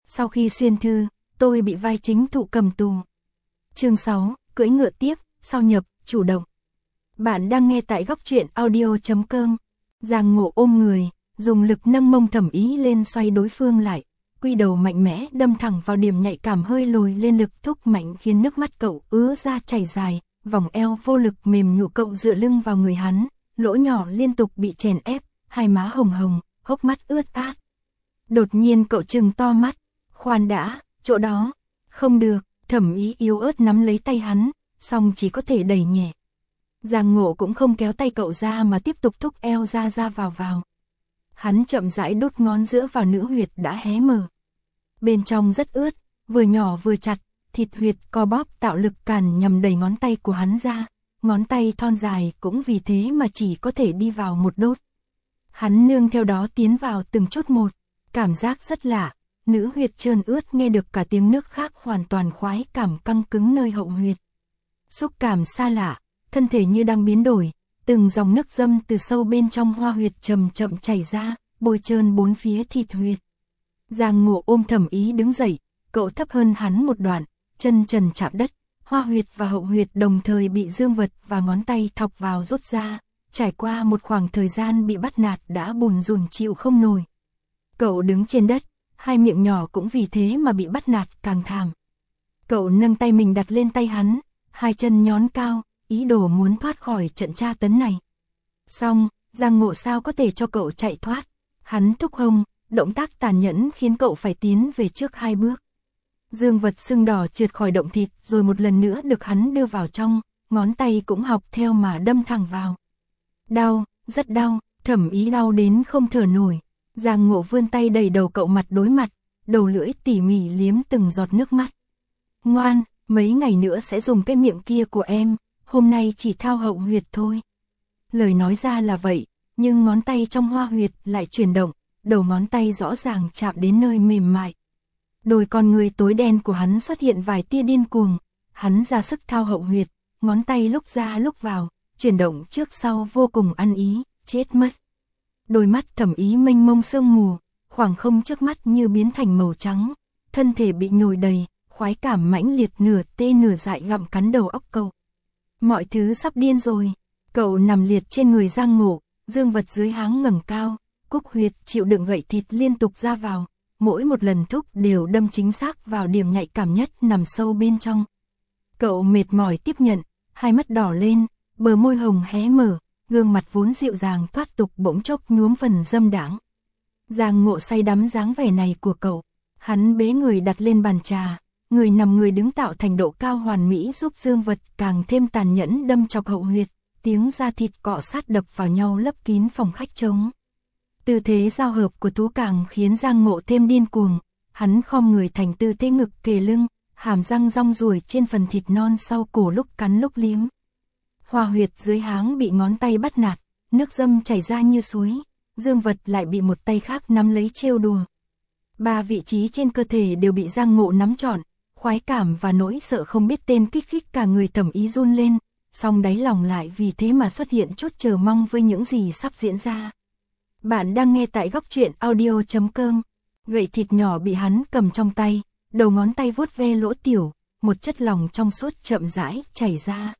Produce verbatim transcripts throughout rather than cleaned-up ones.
Sau khi xuyên thư, tôi bị vai chính thụ cầm tù. Chương sáu, cưỡi ngựa tiếp, sau nhập, chủ động. Bạn đang nghe tại góc truyện audio chấm com. Giang Ngộ ôm người, dùng lực nâng mông Thẩm Ý lên xoay đối phương lại, quy đầu mạnh mẽ đâm thẳng vào điểm nhạy cảm hơi lồi lên, lực thúc mạnh khiến nước mắt cậu ứa ra chảy dài, vòng eo vô lực mềm nhũ cậu dựa lưng vào người hắn, lỗ nhỏ liên tục bị chèn ép, hai má hồng hồng, hốc mắt ướt át. Đột nhiên cậu trừng to mắt, khoan đã, chỗ đó, không được, Thẩm Ý yếu ớt nắm lấy tay hắn, song chỉ có thể đẩy nhẹ. Giang Ngộ cũng không kéo tay cậu ra mà tiếp tục thúc eo ra ra vào vào. Hắn chậm rãi đút ngón giữa vào nữ huyệt đã hé mở. Bên trong rất ướt, vừa nhỏ vừa chặt, thịt huyệt co bóp tạo lực cản nhằm đẩy ngón tay của hắn ra, ngón tay thon dài cũng vì thế mà chỉ có thể đi vào một đốt. Hắn nương theo đó tiến vào từng chút một, cảm giác rất lạ, nữ huyệt trơn ướt nghe được cả tiếng nước khác hoàn toàn khoái cảm căng cứng nơi hậu huyệt. Xúc cảm xa lạ, thân thể như đang biến đổi, từng dòng nước dâm từ sâu bên trong hoa huyệt chậm chậm chảy ra, bôi trơn bốn phía thịt huyệt. Giang Ngộ ôm Thẩm Ý đứng dậy, cậu thấp hơn hắn một đoạn, chân trần chạm đất, hoa huyệt và hậu huyệt đồng thời bị dương vật và ngón tay thọc vào rút ra, trải qua một khoảng thời gian bị bắt nạt đã bùn rùn chịu không nổi. Cậu đứng trên đất, hai miệng nhỏ cũng vì thế mà bị bắt nạt càng thảm. Cậu nâng tay mình đặt lên tay hắn, hai chân nhón cao, ý đồ muốn thoát khỏi trận tra tấn này. Xong, Giang Ngộ sao có thể cho cậu chạy thoát, hắn thúc hông, động tác tàn nhẫn khiến cậu phải tiến về trước hai bước. Dương vật sưng đỏ trượt khỏi động thịt rồi một lần nữa được hắn đưa vào trong, ngón tay cũng học theo mà đâm thẳng vào. Đau, rất đau, Thẩm Ý đau đến không thở nổi. Giang Ngộ vươn tay đẩy đầu cậu mặt đối mặt, đầu lưỡi tỉ mỉ liếm từng giọt nước mắt. Ngoan, mấy ngày nữa sẽ dùng cái miệng kia của em, hôm nay chỉ thao hậu huyệt thôi. Lời nói ra là vậy, nhưng ngón tay trong hoa huyệt lại chuyển động, đầu ngón tay rõ ràng chạm đến nơi mềm mại. Đôi con người tối đen của hắn xuất hiện vài tia điên cuồng, hắn ra sức thao hậu huyệt, ngón tay lúc ra lúc vào, chuyển động trước sau vô cùng ăn ý, chết mất. Đôi mắt Thẩm Ý mênh mông sương mù, khoảng không trước mắt như biến thành màu trắng, thân thể bị nhồi đầy, khoái cảm mãnh liệt nửa tê nửa dại gặm cắn đầu óc cậu. Mọi thứ sắp điên rồi, cậu nằm liệt trên người Giang Ngộ, dương vật dưới háng ngẩng cao, cúc huyệt chịu đựng gậy thịt liên tục ra vào, mỗi một lần thúc đều đâm chính xác vào điểm nhạy cảm nhất nằm sâu bên trong. Cậu mệt mỏi tiếp nhận, hai mắt đỏ lên, bờ môi hồng hé mở, gương mặt vốn dịu dàng thoát tục bỗng chốc nhuốm phần dâm đãng. Giang Ngộ say đắm dáng vẻ này của cậu, hắn bế người đặt lên bàn trà, người nằm người đứng tạo thành độ cao hoàn mỹ giúp dương vật càng thêm tàn nhẫn đâm chọc hậu huyệt, tiếng da thịt cọ sát đập vào nhau lấp kín phòng khách trống. Tư thế giao hợp của thú càng khiến Giang Ngộ thêm điên cuồng, hắn khom người thành tư thế ngực kề lưng, hàm răng rong ruổi trên phần thịt non sau cổ lúc cắn lúc liếm. Hoa huyệt dưới háng bị ngón tay bắt nạt, nước dâm chảy ra như suối, dương vật lại bị một tay khác nắm lấy trêu đùa. Ba vị trí trên cơ thể đều bị Giang Ngộ nắm trọn, khoái cảm và nỗi sợ không biết tên kích thích cả người Thẩm Ý run lên, song đáy lòng lại vì thế mà xuất hiện chút chờ mong với những gì sắp diễn ra. Bạn đang nghe tại góc truyện audio chấm com. Gậy thịt nhỏ bị hắn cầm trong tay, đầu ngón tay vuốt ve lỗ tiểu, một chất lỏng trong suốt chậm rãi chảy ra.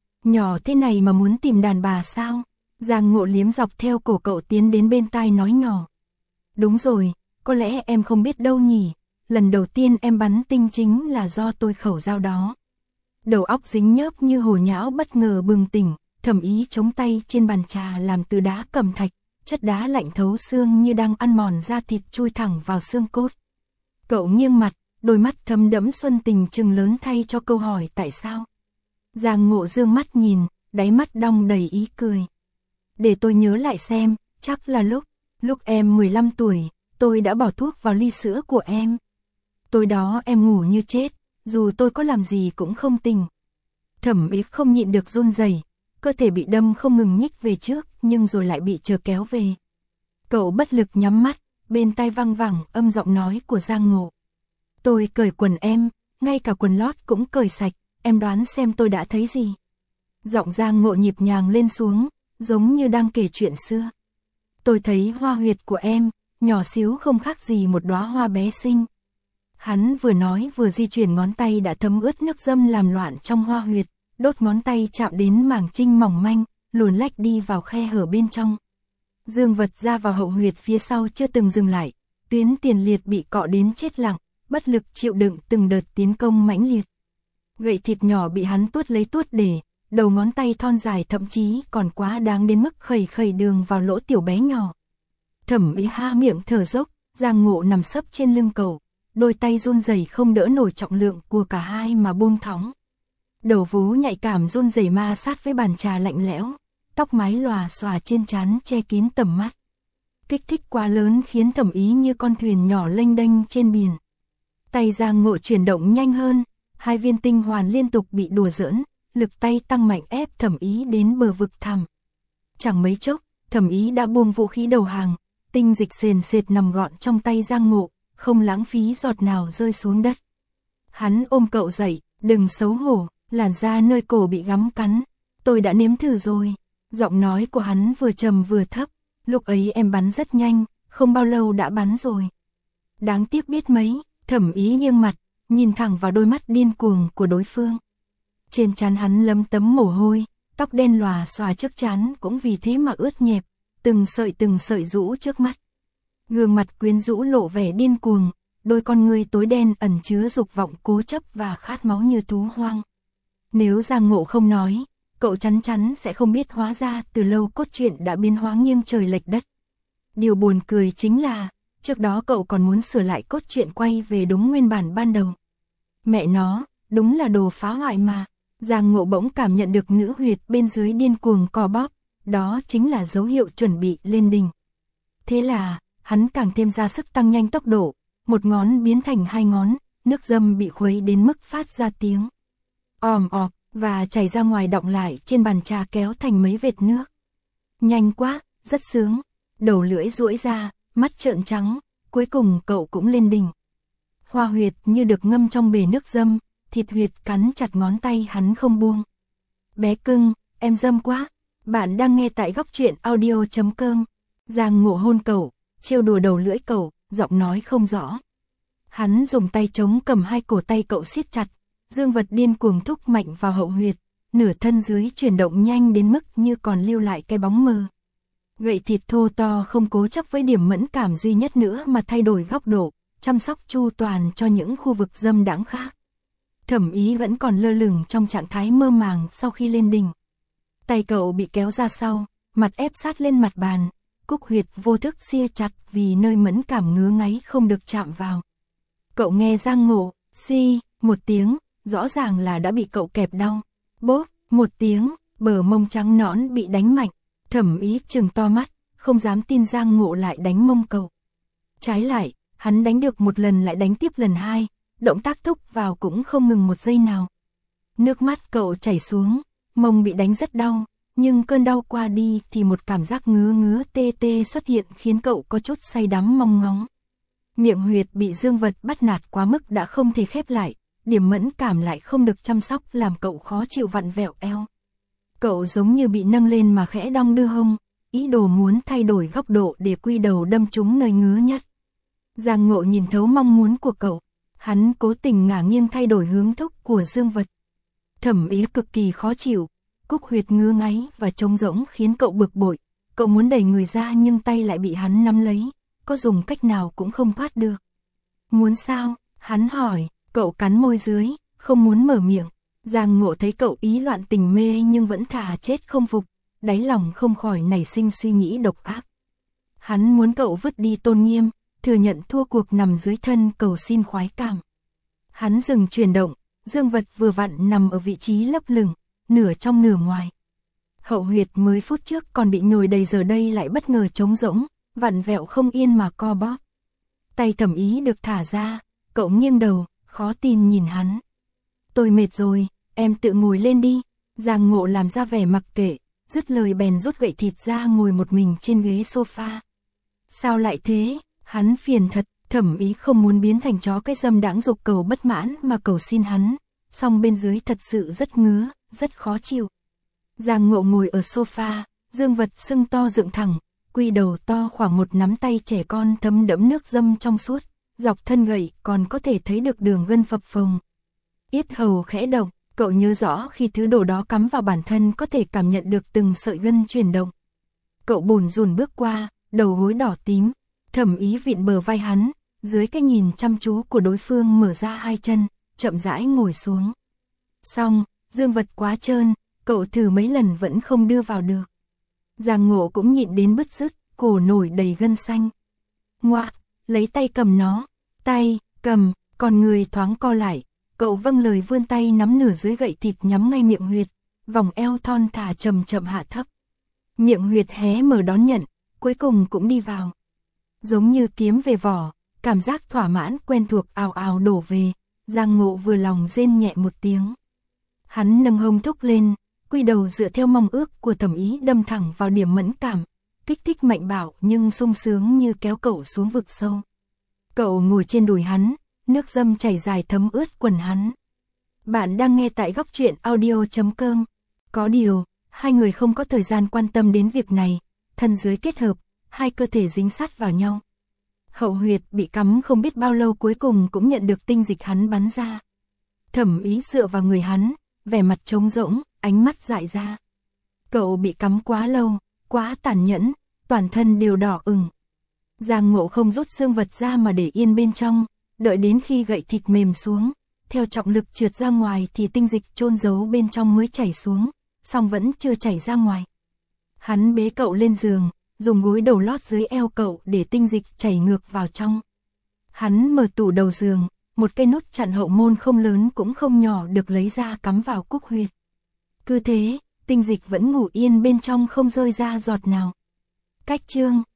Nhỏ thế này mà muốn tìm đàn bà sao? Giang Ngộ liếm dọc theo cổ cậu tiến đến bên tai nói nhỏ. Đúng rồi, có lẽ em không biết đâu nhỉ, lần đầu tiên em bắn tinh chính là do tôi khẩu dao đó. Đầu óc dính nhớp như hồ nhão bất ngờ bừng tỉnh, Thẩm Ý chống tay trên bàn trà làm từ đá cẩm thạch, chất đá lạnh thấu xương như đang ăn mòn da thịt chui thẳng vào xương cốt. Cậu nghiêng mặt, đôi mắt thấm đẫm xuân tình trừng lớn thay cho câu hỏi tại sao. Giang Ngộ dương mắt nhìn, đáy mắt đong đầy ý cười. Để tôi nhớ lại xem, chắc là lúc, lúc em mười lăm tuổi, tôi đã bỏ thuốc vào ly sữa của em. Tối đó em ngủ như chết, dù tôi có làm gì cũng không tỉnh. Thẩm Ý không nhịn được run rẩy, cơ thể bị đâm không ngừng nhích về trước, nhưng rồi lại bị chờ kéo về. Cậu bất lực nhắm mắt, bên tai văng vẳng âm giọng nói của Giang Ngộ. Tôi cởi quần em, ngay cả quần lót cũng cởi sạch, em đoán xem tôi đã thấy gì. Giọng Giang Ngộ nhịp nhàng lên xuống, giống như đang kể chuyện xưa. Tôi thấy hoa huyệt của em, nhỏ xíu không khác gì một đóa hoa bé xinh. Hắn vừa nói vừa di chuyển ngón tay đã thấm ướt nước dâm làm loạn trong hoa huyệt, đốt ngón tay chạm đến màng trinh mỏng manh, luồn lách đi vào khe hở bên trong. Dương vật ra vào hậu huyệt phía sau chưa từng dừng lại, tuyến tiền liệt bị cọ đến chết lặng, bất lực chịu đựng từng đợt tiến công mãnh liệt. Gậy thịt nhỏ bị hắn tuốt lấy tuốt để, đầu ngón tay thon dài thậm chí còn quá đáng đến mức khẩy khẩy đường vào lỗ tiểu bé nhỏ. Thẩm Ý ha miệng thở dốc, Giang Ngộ nằm sấp trên lưng cậu, đôi tay run rẩy không đỡ nổi trọng lượng của cả hai mà buông thõng. Đầu vú nhạy cảm run rẩy ma sát với bàn trà lạnh lẽo, tóc mái lòa xòa trên trán che kín tầm mắt. Kích thích quá lớn khiến Thẩm Ý như con thuyền nhỏ lênh đênh trên biển. Tay Giang Ngộ chuyển động nhanh hơn, hai viên tinh hoàn liên tục bị đùa giỡn, lực tay tăng mạnh ép Thẩm Ý đến bờ vực thẳm. Chẳng mấy chốc, Thẩm Ý đã buông vũ khí đầu hàng, tinh dịch sền sệt nằm gọn trong tay Giang Ngộ, không lãng phí giọt nào rơi xuống đất. Hắn ôm cậu dậy, đừng xấu hổ, làn da nơi cổ bị gắm cắn, tôi đã nếm thử rồi. Giọng nói của hắn vừa trầm vừa thấp, lúc ấy em bắn rất nhanh, không bao lâu đã bắn rồi. Đáng tiếc biết mấy, Thẩm Ý nghiêng mặt, nhìn thẳng vào đôi mắt điên cuồng của đối phương. Trên trán hắn lấm tấm mồ hôi, tóc đen lòa xòa trước trán cũng vì thế mà ướt nhẹp, từng sợi từng sợi rũ trước mắt. Gương mặt quyến rũ lộ vẻ điên cuồng, đôi con ngươi tối đen ẩn chứa dục vọng cố chấp và khát máu như thú hoang. Nếu Giang Ngộ không nói, cậu chắn chắn sẽ không biết hóa ra từ lâu cốt truyện đã biến hóa nghiêng trời lệch đất. Điều buồn cười chính là, trước đó cậu còn muốn sửa lại cốt truyện quay về đúng nguyên bản ban đầu. Mẹ nó, đúng là đồ phá hoại mà. Giang Ngộ bỗng cảm nhận được nữ huyệt bên dưới điên cuồng co bóp, đó chính là dấu hiệu chuẩn bị lên đỉnh. Thế là, hắn càng thêm ra sức tăng nhanh tốc độ, một ngón biến thành hai ngón, nước dâm bị khuấy đến mức phát ra tiếng òm ọp và chảy ra ngoài đọng lại trên bàn trà kéo thành mấy vệt nước. Nhanh quá, rất sướng. Đầu lưỡi duỗi ra, mắt trợn trắng, cuối cùng cậu cũng lên đỉnh. Hoa huyệt như được ngâm trong bể nước dâm, thịt huyệt cắn chặt ngón tay hắn không buông. Bé cưng, em dâm quá. Bạn đang nghe tại góc truyện audio chấm com. Giang Ngộ hôn cậu, trêu đùa đầu lưỡi cậu, giọng nói không rõ. Hắn dùng tay chống cầm hai cổ tay cậu siết chặt, dương vật điên cuồng thúc mạnh vào hậu huyệt, nửa thân dưới chuyển động nhanh đến mức như còn lưu lại cái bóng mờ. Gậy thịt thô to không cố chấp với điểm mẫn cảm duy nhất nữa mà thay đổi góc độ, chăm sóc chu toàn cho những khu vực dâm đãng khác. Thẩm Ý vẫn còn lơ lửng trong trạng thái mơ màng sau khi lên đỉnh. Tay cậu bị kéo ra sau, mặt ép sát lên mặt bàn, cúc huyệt vô thức sia chặt vì nơi mẫn cảm ngứa ngáy không được chạm vào. Cậu nghe Giang Ngộ, xi, một tiếng, rõ ràng là đã bị cậu kẹp đau. Bốp, một tiếng, bờ mông trắng nõn bị đánh mạnh. Thẩm Ý trừng to mắt, không dám tin Giang Ngộ lại đánh mông cậu. Trái lại, hắn đánh được một lần lại đánh tiếp lần hai, động tác thúc vào cũng không ngừng một giây nào. Nước mắt cậu chảy xuống, mông bị đánh rất đau, nhưng cơn đau qua đi thì một cảm giác ngứa ngứa tê tê xuất hiện khiến cậu có chút say đắm mong ngóng. Miệng huyệt bị dương vật bắt nạt quá mức đã không thể khép lại, điểm mẫn cảm lại không được chăm sóc làm cậu khó chịu vặn vẹo eo. Cậu giống như bị nâng lên mà khẽ đong đưa hông, ý đồ muốn thay đổi góc độ để quy đầu đâm trúng nơi ngứa nhất. Giang Ngộ nhìn thấu mong muốn của cậu, hắn cố tình ngả nghiêng thay đổi hướng thúc của dương vật. Thẩm Ý cực kỳ khó chịu, cúc huyệt ngứa ngáy và trống rỗng khiến cậu bực bội, cậu muốn đẩy người ra nhưng tay lại bị hắn nắm lấy, có dùng cách nào cũng không thoát được. Muốn sao? Hắn hỏi, cậu cắn môi dưới, không muốn mở miệng. Giang Ngộ thấy cậu ý loạn tình mê nhưng vẫn thà chết không phục, đáy lòng không khỏi nảy sinh suy nghĩ độc ác. Hắn muốn cậu vứt đi tôn nghiêm, thừa nhận thua cuộc nằm dưới thân cầu xin khoái cảm. Hắn dừng chuyển động, dương vật vừa vặn nằm ở vị trí lấp lửng, nửa trong nửa ngoài. Hậu huyệt mới phút trước còn bị nhồi đầy giờ đây lại bất ngờ trống rỗng, vặn vẹo không yên mà co bóp. Tay Thẩm Ý được thả ra, cậu nghiêng đầu, khó tin nhìn hắn. Tôi mệt rồi, em tự ngồi lên đi. Giang Ngộ làm ra vẻ mặc kệ, dứt lời bèn rút gậy thịt ra ngồi một mình trên ghế sofa. Sao lại thế? Hắn phiền thật. Thẩm Ý không muốn biến thành chó cái dâm đãng dục cầu bất mãn mà cầu xin hắn, song bên dưới thật sự rất ngứa, rất khó chịu. Giang Ngộ ngồi ở sofa, dương vật sưng to dựng thẳng, quy đầu to khoảng một nắm tay trẻ con thấm đẫm nước dâm trong suốt, dọc thân gậy còn có thể thấy được đường gân phập phồng. Yết hầu khẽ động, cậu nhớ rõ khi thứ đồ đó cắm vào bản thân có thể cảm nhận được từng sợi gân chuyển động. Cậu bồn rùn bước qua, đầu gối đỏ tím, Thẩm Ý vịn bờ vai hắn, dưới cái nhìn chăm chú của đối phương mở ra hai chân, chậm rãi ngồi xuống. Xong, dương vật quá trơn, cậu thử mấy lần vẫn không đưa vào được. Giang Ngộ cũng nhịn đến bứt rứt, cổ nổi đầy gân xanh. Ngoạ, lấy tay cầm nó, tay, cầm, còn người thoáng co lại, cậu vâng lời vươn tay nắm nửa dưới gậy thịt nhắm ngay miệng huyệt, vòng eo thon thả chậm chậm hạ thấp. Miệng huyệt hé mở đón nhận, cuối cùng cũng đi vào. Giống như kiếm về vỏ, cảm giác thỏa mãn quen thuộc ào ào đổ về, Giang Ngộ vừa lòng rên nhẹ một tiếng. Hắn nâng hông thúc lên, quy đầu dựa theo mong ước của Thẩm Ý đâm thẳng vào điểm mẫn cảm, kích thích mạnh bạo nhưng sung sướng như kéo cậu xuống vực sâu. Cậu ngồi trên đùi hắn, nước dâm chảy dài thấm ướt quần hắn. Bạn đang nghe tại góc truyện audio chấm com. Có điều, hai người không có thời gian quan tâm đến việc này, thân dưới kết hợp, hai cơ thể dính sát vào nhau. Hậu huyệt bị cắm không biết bao lâu cuối cùng cũng nhận được tinh dịch hắn bắn ra. Thẩm Ý dựa vào người hắn, vẻ mặt trống rỗng, ánh mắt dại ra. Cậu bị cắm quá lâu, quá tàn nhẫn, toàn thân đều đỏ ửng. Giang Ngộ không rút xương vật ra mà để yên bên trong, đợi đến khi gậy thịt mềm xuống, theo trọng lực trượt ra ngoài thì tinh dịch chôn giấu bên trong mới chảy xuống, song vẫn chưa chảy ra ngoài. Hắn bế cậu lên giường, dùng gối đầu lót dưới eo cậu để tinh dịch chảy ngược vào trong. Hắn mở tủ đầu giường, một cây nút chặn hậu môn không lớn cũng không nhỏ được lấy ra cắm vào cúc huyệt. Cứ thế, tinh dịch vẫn ngủ yên bên trong không rơi ra giọt nào. Cách chương